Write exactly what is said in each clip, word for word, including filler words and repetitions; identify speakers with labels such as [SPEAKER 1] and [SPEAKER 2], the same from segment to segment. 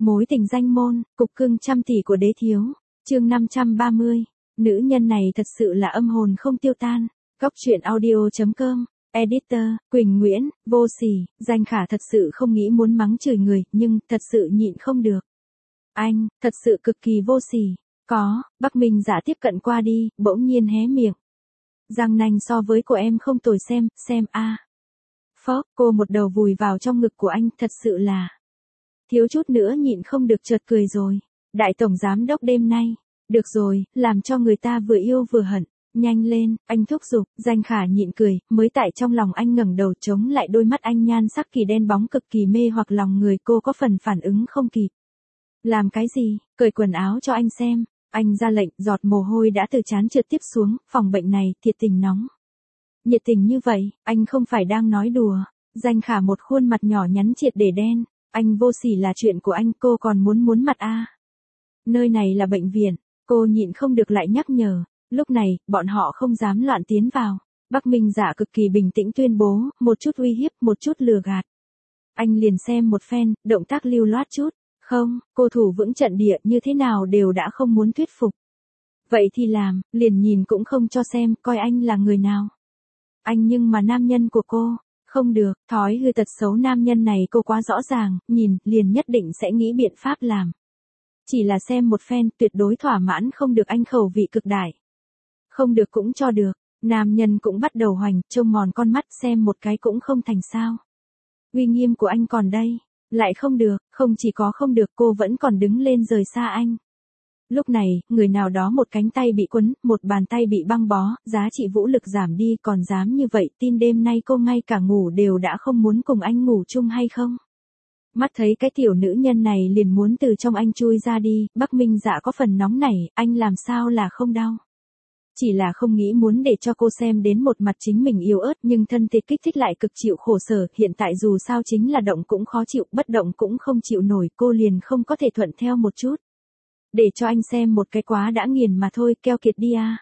[SPEAKER 1] Mối tình danh môn, cục cưng trăm tỷ của đế thiếu. Chương năm trăm ba mươi. Nữ nhân này thật sự là âm hồn không tiêu tan. Góc truyện audio chấm com. Editor, Quỳnh Nguyễn, vô sỉ. Danh Khả thật sự không nghĩ muốn mắng chửi người, nhưng thật sự nhịn không được. Anh, thật sự cực kỳ vô sỉ. Có, Bắc Minh Dạ tiếp cận qua đi, bỗng nhiên hé miệng. Răng nanh so với của em không tồi xem, xem a. À. Phốc, cô một đầu vùi vào trong ngực của anh, thật sự là. Thiếu chút nữa nhịn không được chợt cười rồi. Đại tổng giám đốc đêm nay. Được rồi, làm cho người ta vừa yêu vừa hận. Nhanh lên, anh thúc giục. Danh Khả nhịn cười, mới tại trong lòng anh ngẩng đầu chống lại đôi mắt anh nhan sắc kỳ đen bóng cực kỳ mê hoặc lòng người, cô có phần phản ứng không kịp. Làm cái gì? Cởi quần áo cho anh xem. Anh ra lệnh, giọt mồ hôi đã từ trán trượt tiếp xuống, phòng bệnh này, thiệt tình nóng. Nhiệt tình như vậy, anh không phải đang nói đùa. Danh Khả một khuôn mặt nhỏ nhắn triệt để đen. Anh vô sỉ là chuyện của anh, cô còn muốn muốn mặt a. À. Nơi này là bệnh viện, cô nhịn không được lại nhắc nhở. Lúc này, bọn họ không dám loạn tiến vào. Bắc Minh Dạ cực kỳ bình tĩnh tuyên bố, một chút uy hiếp, một chút lừa gạt. Anh liền xem một phen, động tác lưu loát chút. Không, cô thủ vững trận địa như thế nào đều đã không muốn thuyết phục. Vậy thì làm, liền nhìn cũng không cho xem, coi anh là người nào. Anh nhưng mà nam nhân của cô. Không được, thói hư tật xấu nam nhân này cô quá rõ ràng, nhìn, liền nhất định sẽ nghĩ biện pháp làm. Chỉ là xem một phen, tuyệt đối thỏa mãn không được anh khẩu vị cực đại. Không được cũng cho được, nam nhân cũng bắt đầu hoành, trông mòn con mắt xem một cái cũng không thành sao. Uy nghiêm của anh còn đây, lại không được, không chỉ có không được cô vẫn còn đứng lên rời xa anh. Lúc này, người nào đó một cánh tay bị quấn, một bàn tay bị băng bó, giá trị vũ lực giảm đi còn dám như vậy, tin đêm nay cô ngay cả ngủ đều đã không muốn cùng anh ngủ chung hay không? Mắt thấy cái tiểu nữ nhân này liền muốn từ trong anh chui ra đi, Bắc Minh Dạ có phần nóng nảy, anh làm sao là không đau. Chỉ là không nghĩ muốn để cho cô xem đến một mặt chính mình yếu ớt nhưng thân thể kích thích lại cực chịu khổ sở, hiện tại dù sao chính là động cũng khó chịu, bất động cũng không chịu nổi, cô liền không có thể thuận theo một chút. Để cho anh xem một cái quá đã nghiền mà thôi, keo kiệt đi à.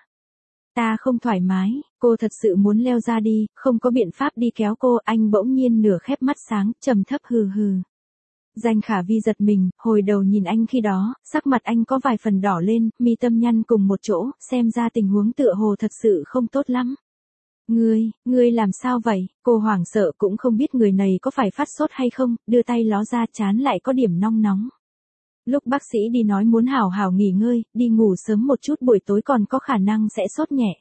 [SPEAKER 1] Ta không thoải mái, cô thật sự muốn leo ra đi, không có biện pháp đi kéo cô, anh bỗng nhiên nửa khép mắt sáng, trầm thấp hừ hừ. Danh Khả vi giật mình, hồi đầu nhìn anh khi đó, sắc mặt anh có vài phần đỏ lên, mi tâm nhăn cùng một chỗ, xem ra tình huống tựa hồ thật sự không tốt lắm. Ngươi, ngươi làm sao vậy? Cô hoảng sợ cũng không biết người này có phải phát sốt hay không, đưa tay ló ra chán lại có điểm nong nóng. Lúc bác sĩ đi nói muốn hảo hảo nghỉ ngơi, đi ngủ sớm một chút buổi tối còn có khả năng sẽ sốt nhẹ.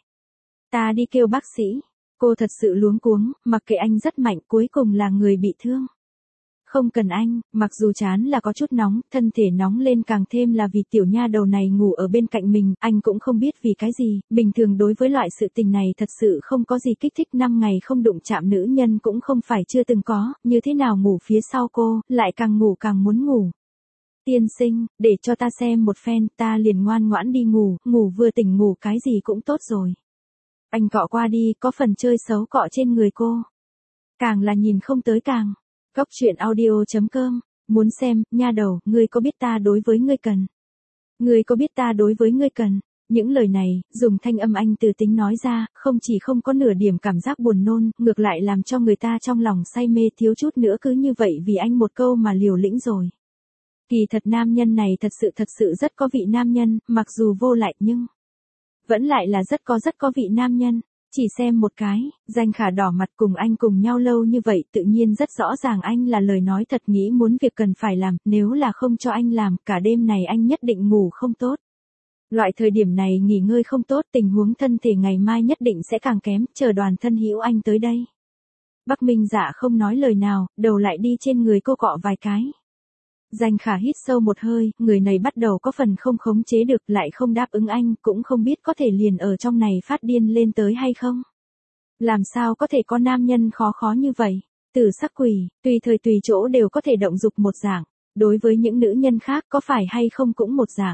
[SPEAKER 1] Ta đi kêu bác sĩ. Cô thật sự luống cuống, mặc kệ anh rất mạnh cuối cùng là người bị thương. Không cần anh, mặc dù chán là có chút nóng, thân thể nóng lên càng thêm là vì tiểu nha đầu này ngủ ở bên cạnh mình, anh cũng không biết vì cái gì, bình thường đối với loại sự tình này thật sự không có gì kích thích, năm ngày không đụng chạm nữ nhân cũng không phải chưa từng có, như thế nào ngủ phía sau cô, lại càng ngủ càng muốn ngủ. Tiên sinh, để cho ta xem một phen, ta liền ngoan ngoãn đi ngủ, ngủ vừa tỉnh ngủ cái gì cũng tốt rồi. Anh cọ qua đi, có phần chơi xấu cọ trên người cô. Càng là nhìn không tới càng. Góc truyện audio chấm com. Muốn xem, nha đầu, ngươi có biết ta đối với ngươi cần? Ngươi có biết ta đối với ngươi cần? Những lời này, dùng thanh âm anh từ tính nói ra, không chỉ không có nửa điểm cảm giác buồn nôn, ngược lại làm cho người ta trong lòng say mê, thiếu chút nữa cứ như vậy vì anh một câu mà liều lĩnh rồi. Kỳ thật nam nhân này thật sự thật sự rất có vị nam nhân, mặc dù vô lại nhưng vẫn lại là rất có rất có vị nam nhân. Chỉ xem một cái, Danh Khả đỏ mặt cùng anh cùng nhau lâu như vậy tự nhiên rất rõ ràng anh là lời nói thật, nghĩ muốn việc cần phải làm, nếu là không cho anh làm, cả đêm này anh nhất định ngủ không tốt. Loại thời điểm này nghỉ ngơi không tốt, tình huống thân thể ngày mai nhất định sẽ càng kém, chờ đoàn thân hữu anh tới đây. Bắc Minh Dạ không nói lời nào, đầu lại đi trên người cô cọ vài cái. Danh Khả hít sâu một hơi, người này bắt đầu có phần không khống chế được, lại không đáp ứng anh, cũng không biết có thể liền ở trong này phát điên lên tới hay không. Làm sao có thể có nam nhân khó khó như vậy? Tử sắc quỷ, tùy thời tùy chỗ đều có thể động dục một dạng, đối với những nữ nhân khác có phải hay không cũng một dạng.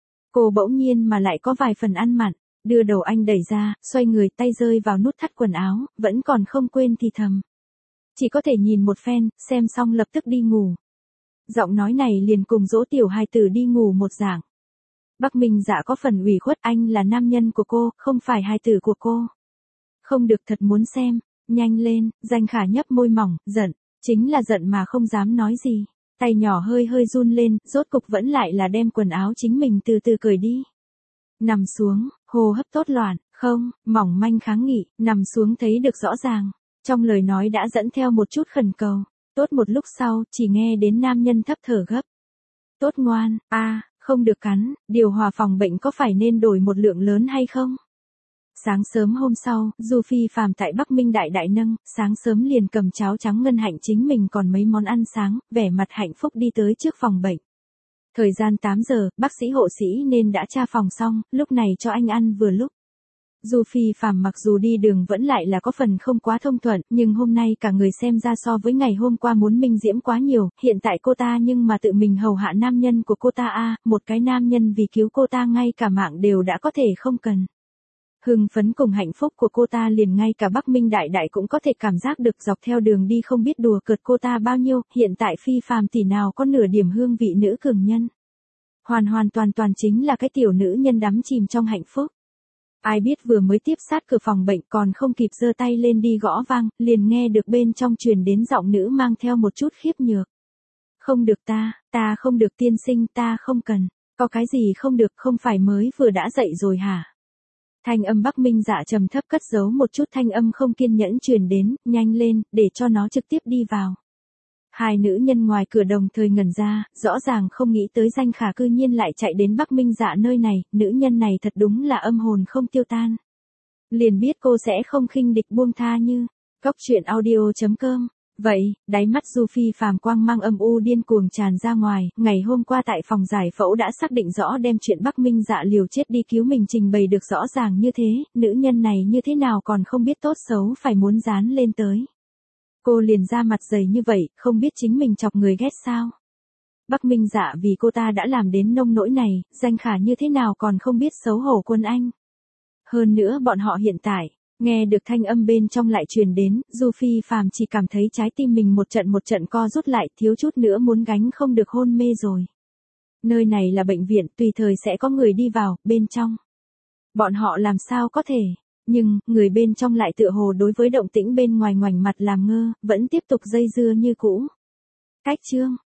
[SPEAKER 1] Cô bỗng nhiên mà lại có vài phần ăn mặn, đưa đầu anh đẩy ra, xoay người tay rơi vào nút thắt quần áo, vẫn còn không quên thì thầm. Chỉ có thể nhìn một phen, xem xong lập tức đi ngủ. Giọng nói này liền cùng dỗ tiểu hài tử đi ngủ một dạng. Bắc Minh Dạ có phần ủy khuất, anh là nam nhân của cô, không phải hài tử của cô. Không được, thật muốn xem, nhanh lên. Danh Khả nhấp môi mỏng, giận, chính là giận mà không dám nói gì. Tay nhỏ hơi hơi run lên, rốt cục vẫn lại là đem quần áo chính mình từ từ cởi đi. Nằm xuống, hô hấp tốt loạn, không, mỏng manh kháng nghị, nằm xuống thấy được rõ ràng. Trong lời nói đã dẫn theo một chút khẩn cầu. Tốt một lúc sau, chỉ nghe đến nam nhân thấp thở gấp. Tốt ngoan, a, không được cắn, điều hòa phòng bệnh có phải nên đổi một lượng lớn hay không? Sáng sớm hôm sau, Du Phi Phàm tại Bắc Minh Đại Đại nâng, sáng sớm liền cầm cháo trắng ngân hạnh chính mình còn mấy món ăn sáng, vẻ mặt hạnh phúc đi tới trước phòng bệnh. Thời gian tám giờ, bác sĩ hộ sĩ nên đã tra phòng xong, lúc này cho anh ăn vừa lúc. Du Phi Phàm mặc dù đi đường vẫn lại là có phần không quá thông thuận, nhưng hôm nay cả người xem ra so với ngày hôm qua muốn minh diễm quá nhiều, hiện tại cô ta nhưng mà tự mình hầu hạ nam nhân của cô ta a, một cái nam nhân vì cứu cô ta ngay cả mạng đều đã có thể không cần. Hưng phấn cùng hạnh phúc của cô ta liền ngay cả Bắc Minh Đại Đại cũng có thể cảm giác được dọc theo đường đi không biết đùa cợt cô ta bao nhiêu, hiện tại Phi Phàm tỷ nào có nửa điểm hương vị nữ cường nhân. Hoàn hoàn toàn toàn chính là cái tiểu nữ nhân đắm chìm trong hạnh phúc. Ai biết vừa mới tiếp sát cửa phòng bệnh còn không kịp giơ tay lên đi gõ vang, liền nghe được bên trong truyền đến giọng nữ mang theo một chút khiếp nhược. Không được ta, ta không được tiên sinh, ta không cần, có cái gì không được, không phải mới vừa đã dậy rồi hả? Thanh âm Bắc Minh Dạ trầm thấp cất giấu một chút thanh âm không kiên nhẫn truyền đến, nhanh lên, để cho nó trực tiếp đi vào. Hai nữ nhân ngoài cửa đồng thời ngẩn ra, rõ ràng không nghĩ tới Danh Khả cư nhiên lại chạy đến Bắc Minh Dạ nơi này, nữ nhân này thật đúng là âm hồn không tiêu tan. Liền biết cô sẽ không khinh địch buông tha như, cóc truyện audio chấm com. Vậy, đáy mắt Du Phi Phàm quang mang âm u điên cuồng tràn ra ngoài, ngày hôm qua tại phòng giải phẫu đã xác định rõ đem chuyện Bắc Minh Dạ liều chết đi cứu mình trình bày được rõ ràng như thế, nữ nhân này như thế nào còn không biết tốt xấu phải muốn dán lên tới. Cô liền ra mặt dày như vậy, không biết chính mình chọc người ghét sao. Bắc Minh Dạ vì cô ta đã làm đến nông nỗi này, Danh Khả như thế nào còn không biết xấu hổ quân anh. Hơn nữa bọn họ hiện tại, nghe được thanh âm bên trong lại truyền đến, Du Phi Phàm chỉ cảm thấy trái tim mình một trận một trận co rút lại, thiếu chút nữa muốn gánh không được hôn mê rồi. Nơi này là bệnh viện, tùy thời sẽ có người đi vào, bên trong. Bọn họ làm sao có thể, nhưng, người bên trong lại tựa hồ đối với động tĩnh bên ngoài ngoảnh mặt làm ngơ, vẫn tiếp tục dây dưa như cũ. Cách chương,